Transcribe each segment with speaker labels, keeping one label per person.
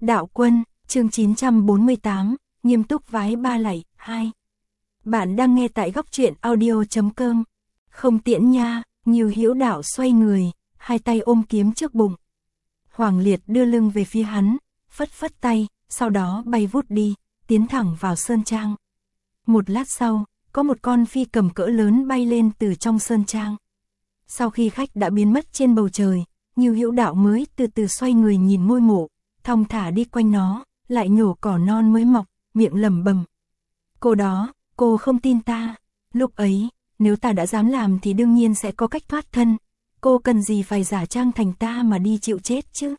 Speaker 1: Đạo Quân, chương 948, nghiêm túc vái ba lạy, 2. Bạn đang nghe tại góc truyện audio.com. Không tiễn nha, Ngưu Hữu Đạo xoay người, hai tay ôm kiếm trước bụng. Hoàng Liệt đưa lưng về phía hắn, phất phất tay, sau đó bay vút đi, tiến thẳng vào sơn trang. Một lát sau, có một con phi cầm cỡ lớn bay lên từ trong sơn trang. Sau khi khách đã biến mất trên bầu trời, Ngưu Hữu Đạo mới từ từ xoay người nhìn ngôi mộ, thong thả đi quanh nó, lại nhổ cỏ non mới mọc, miệng lẩm bẩm. Cô đó, cô không tin ta. Lúc ấy, nếu ta đã dám làm thì đương nhiên sẽ có cách thoát thân. Cô cần gì phải giả trang thành ta mà đi chịu chết chứ?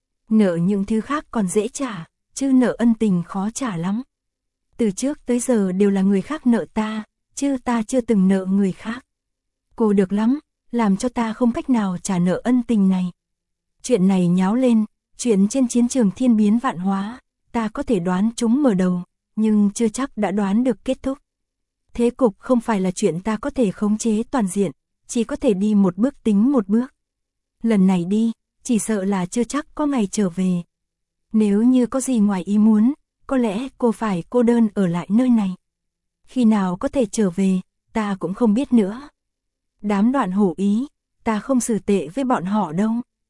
Speaker 1: Nợ những thứ khác còn dễ trả, chứ nợ ân tình khó trả lắm. Từ trước tới giờ đều là người khác nợ ta, chứ ta chưa từng nợ người khác. Cô được lắm, làm cho ta không cách nào trả nợ ân tình này. Chuyện này nháo lên, chuyện trên chiến trường thiên biến vạn hóa, ta có thể đoán chúng mở đầu, nhưng chưa chắc đã đoán được kết thúc. Thế cục không phải là chuyện ta có thể khống chế toàn diện, chỉ có thể đi một bước tính một bước. Lần này đi, chỉ sợ là chưa chắc có ngày trở về. Nếu như có gì ngoài ý muốn, có lẽ cô phải cô đơn ở lại nơi này. Khi nào có thể trở về, ta cũng không biết nữa. Đám Đoạn Hổ Ý, ta không xử tệ với bọn họ đâu.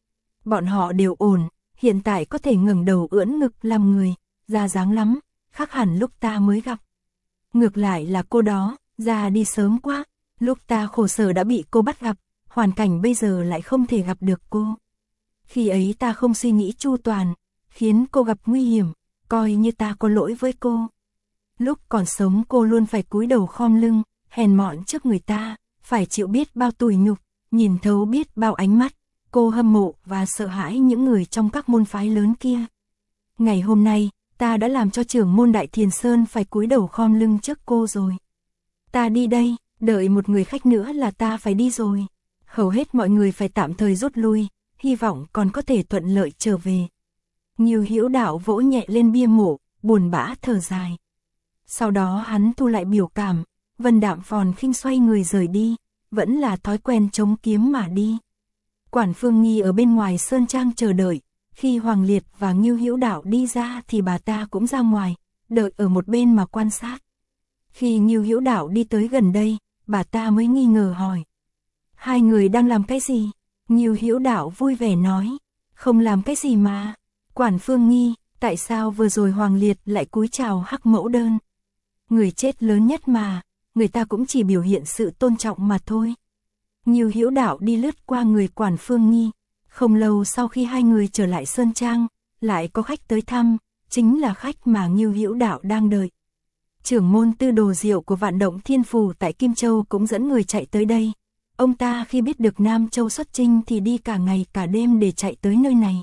Speaker 1: Bọn họ đều ổn, hiện tại có thể ngẩng đầu ưỡn ngực làm người, ra dáng lắm, khác hẳn lúc ta mới gặp. Ngược lại là cô đó, ra đi sớm quá, lúc ta khổ sở đã bị cô bắt gặp, hoàn cảnh bây giờ lại không thể gặp được cô. Khi ấy ta không suy nghĩ chu toàn, khiến cô gặp nguy hiểm, coi như ta có lỗi với cô. Lúc còn sống cô luôn phải cúi đầu khom lưng, hèn mọn trước người ta, phải chịu biết bao tủi nhục, nhìn thấu biết bao ánh mắt, cô hâm mộ và sợ hãi những người trong các môn phái lớn kia. Ngày hôm nay, ta đã làm cho trưởng môn Đại Thiền Sơn phải cúi đầu khom lưng trước cô rồi. Ta đi đây, đợi một người khách nữa là ta phải đi rồi. Hầu hết mọi người phải tạm thời rút lui, hy vọng còn có thể thuận lợi trở về. Ngưu Hữu Đạo vỗ nhẹ lên bia mộ, buồn bã thở dài. Sau đó hắn thu lại biểu cảm, Vân Đạm Phòn khinh xoay người rời đi, vẫn là thói quen chống kiếm mà đi. Quản Phương Nghi ở bên ngoài sơn trang chờ đợi, khi Hoàng Liệt và Ngưu Hữu Đạo đi ra thì bà ta cũng ra ngoài, đợi ở một bên mà quan sát. Khi Ngưu Hữu Đạo đi tới gần đây, bà ta mới nghi ngờ hỏi. Hai người đang làm cái gì? Ngưu Hữu Đạo vui vẻ nói, không làm cái gì mà. Quản Phương Nghi, tại sao vừa rồi Hoàng Liệt lại cúi chào Hắc Mẫu Đơn? Người chết lớn nhất mà, người ta cũng chỉ biểu hiện sự tôn trọng mà thôi. Ngưu Hữu Đạo đi lướt qua người Quản Phương Nghi. Không lâu sau khi hai người trở lại sơn trang, lại có khách tới thăm, chính là khách mà Ngưu Hữu Đạo đang đợi. Trưởng môn Tư Đồ Diệu của Vạn Động Thiên Phủ tại Kim Châu cũng dẫn người chạy tới đây. Ông ta khi biết được Nam Châu xuất chinh thì đi cả ngày cả đêm để chạy tới nơi này.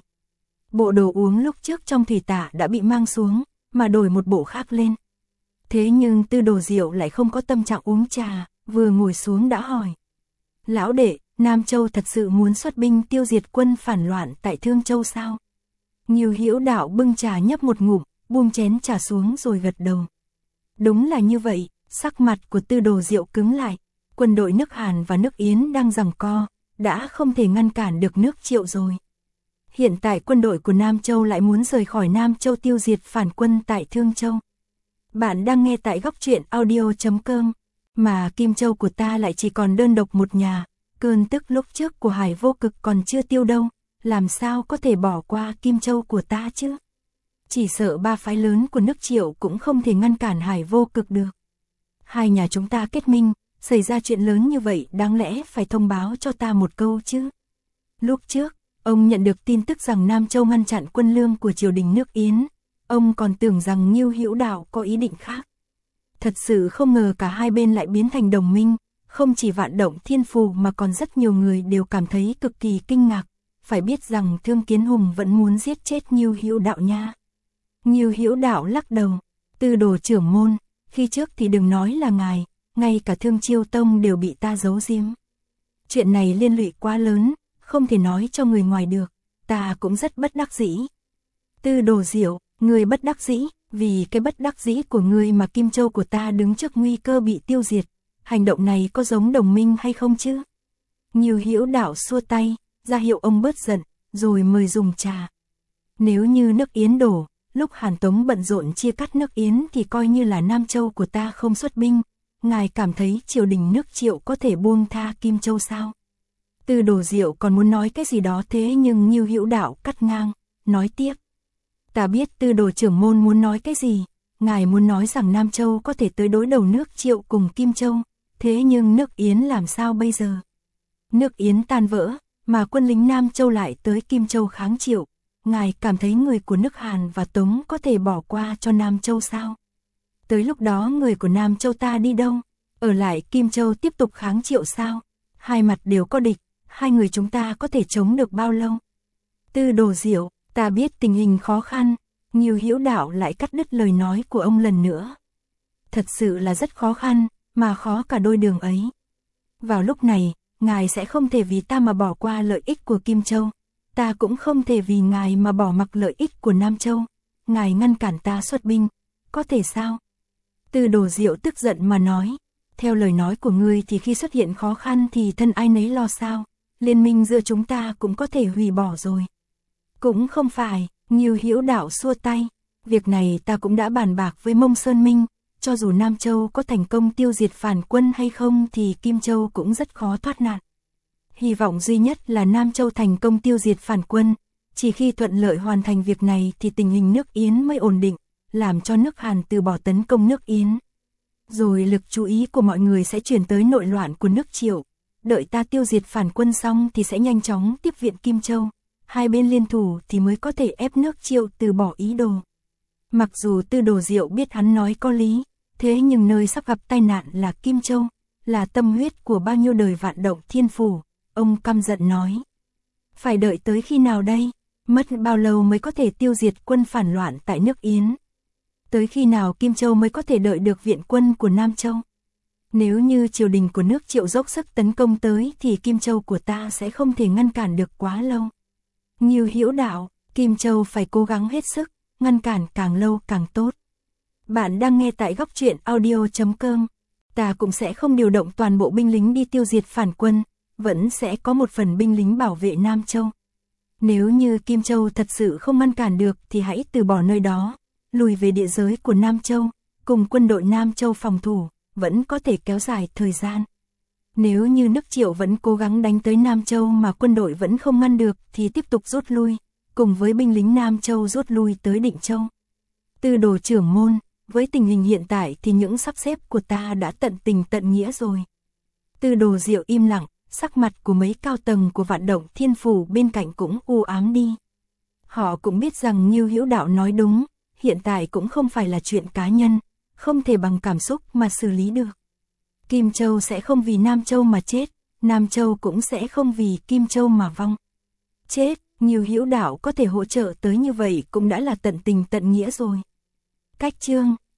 Speaker 1: Bộ đồ uống lúc trước trong thủy tạ đã bị mang xuống, mà đổi một bộ khác lên. Thế nhưng Tư Đồ Diệu lại không có tâm trạng uống trà, vừa ngồi xuống đã hỏi. Lão đệ, Nam Châu thật sự muốn xuất binh tiêu diệt quân phản loạn tại Thương Châu sao? Ngưu Hữu Đạo bưng trà nhấp một ngụm, buông chén trà xuống rồi gật đầu. Đúng là như vậy, sắc mặt của Tư Đồ Diệu cứng lại. Quân đội nước Hàn và nước Yến đang giằng co, đã không thể ngăn cản được nước Triệu rồi. Hiện tại quân đội của Nam Châu lại muốn rời khỏi Nam Châu tiêu diệt phản quân tại Thương Châu. Bạn đang nghe tại góc truyện audio.com, mà Kim Châu của ta lại chỉ còn đơn độc một nhà, cơn tức lúc trước của Hải Vô Cực còn chưa tiêu đâu, làm sao có thể bỏ qua Kim Châu của ta chứ? Chỉ sợ ba phái lớn của nước Triệu cũng không thể ngăn cản Hải Vô Cực được. Hai nhà chúng ta kết minh, xảy ra chuyện lớn như vậy đáng lẽ phải thông báo cho ta một câu chứ. Lúc trước, ông nhận được tin tức rằng Nam Châu ngăn chặn quân lương của triều đình nước Yến, ông còn tưởng rằng Ngưu Hữu Đạo có ý định khác. Thật sự không ngờ cả hai bên lại biến thành đồng minh, không chỉ Vạn Động Thiên Phủ mà còn rất nhiều người đều cảm thấy cực kỳ kinh ngạc, phải biết rằng Thương Kiến Hùng vẫn muốn giết chết Ngưu Hữu Đạo nha. Ngưu Hữu Đạo lắc đầu, Tư Đồ trưởng môn, khi trước thì đừng nói là ngài, ngay cả Thương Chiêu Tông đều bị ta giấu giếm. Chuyện này liên lụy quá lớn, không thể nói cho người ngoài được, ta cũng rất bất đắc dĩ. Tư Đồ Diệu, người bất đắc dĩ, vì cái bất đắc dĩ của người mà Kim Châu của ta đứng trước nguy cơ bị tiêu diệt, hành động này có giống đồng minh hay không chứ? Ngưu Hữu Đạo xua tay, ra hiệu ông bớt giận, rồi mời dùng trà. Nếu như nước Yến đổ, lúc Hàn Tống bận rộn chia cắt nước Yến thì coi như là Nam Châu của ta không xuất binh, ngài cảm thấy triều đình nước Triệu có thể buông tha Kim Châu sao? Tư Đồ Diệu còn muốn nói cái gì đó thế nhưng Ngưu Hữu Đạo cắt ngang, nói tiếp. Ta biết Tư Đồ trưởng môn muốn nói cái gì, ngài muốn nói rằng Nam Châu có thể tới đối đầu nước Triệu cùng Kim Châu, thế nhưng nước Yến làm sao bây giờ? Nước Yến tan vỡ, mà quân lính Nam Châu lại tới Kim Châu kháng Triệu, ngài cảm thấy người của nước Hàn và Tống có thể bỏ qua cho Nam Châu sao? Tới lúc đó người của Nam Châu ta đi đâu? Ở lại Kim Châu tiếp tục kháng Triệu sao? Hai mặt đều có địch, hai người chúng ta có thể chống được bao lâu? Tư Đồ Diệu, ta biết tình hình khó khăn, Ngưu Hữu Đạo lại cắt đứt lời nói của ông lần nữa. Thật sự là rất khó khăn, mà khó cả đôi đường ấy. Vào lúc này, ngài sẽ không thể vì ta mà bỏ qua lợi ích của Kim Châu, ta cũng không thể vì ngài mà bỏ mặc lợi ích của Nam Châu, ngài ngăn cản ta xuất binh, có thể sao? Tư Đồ Diệu tức giận mà nói, theo lời nói của ngươi thì khi xuất hiện khó khăn thì thân ai nấy lo sao, liên minh giữa chúng ta cũng có thể hủy bỏ rồi. Cũng không phải, Ngưu Hữu Đạo xua tay, việc này ta cũng đã bàn bạc với Mông Sơn Minh, cho dù Nam Châu có thành công tiêu diệt phản quân hay không thì Kim Châu cũng rất khó thoát nạn. Hy vọng duy nhất là Nam Châu thành công tiêu diệt phản quân, chỉ khi thuận lợi hoàn thành việc này thì tình hình nước Yến mới ổn định, làm cho nước Hàn từ bỏ tấn công nước Yến. Rồi lực chú ý của mọi người sẽ chuyển tới nội loạn của nước Triệu, đợi ta tiêu diệt phản quân xong thì sẽ nhanh chóng tiếp viện Kim Châu, hai bên liên thủ thì mới có thể ép nước Triệu từ bỏ ý đồ. Mặc dù Tư Đồ Diệu biết hắn nói có lý, thế nhưng nơi sắp gặp tai nạn là Kim Châu, là tâm huyết của bao nhiêu đời vạn động thiên phủ, ông căm giận nói. Phải đợi tới khi nào đây? Mất bao lâu mới có thể tiêu diệt quân phản loạn tại nước Yến? Tới khi nào Kim Châu mới có thể đợi được viện quân của Nam Châu? Nếu như triều đình của nước Triệu dốc sức tấn công tới thì Kim Châu của ta sẽ không thể ngăn cản được quá lâu. Ngưu Hữu Đạo, Kim Châu phải cố gắng hết sức, ngăn cản càng lâu càng tốt. Bạn đang nghe tại Góc Truyện Audio.com. Ta cũng sẽ không điều động toàn bộ binh lính đi tiêu diệt phản quân, vẫn sẽ có một phần binh lính bảo vệ Nam Châu. Nếu như Kim Châu thật sự không ngăn cản được thì hãy từ bỏ nơi đó, lùi về địa giới của Nam Châu, cùng quân đội Nam Châu phòng thủ, vẫn có thể kéo dài thời gian. Nếu như nước Triệu vẫn cố gắng đánh tới Nam Châu mà quân đội vẫn không ngăn được thì tiếp tục rút lui, cùng với binh lính Nam Châu rút lui tới Định Châu. Tư Đồ trưởng môn, với tình hình hiện tại thì những sắp xếp của ta đã tận tình tận nghĩa rồi. Tư Đồ Diệu im lặng, sắc mặt của mấy cao tầng của Vạn Động Thiên Phủ bên cạnh cũng u ám đi. Họ cũng biết rằng Ngưu Hữu Đạo nói đúng, hiện tại cũng không phải là chuyện cá nhân, không thể bằng cảm xúc mà xử lý được. Kim Châu sẽ không vì Nam Châu mà chết, Nam Châu cũng sẽ không vì Kim Châu mà vong. Chết, Ngưu Hữu Đạo có thể hỗ trợ tới như vậy cũng đã là tận tình tận nghĩa rồi. Cách chương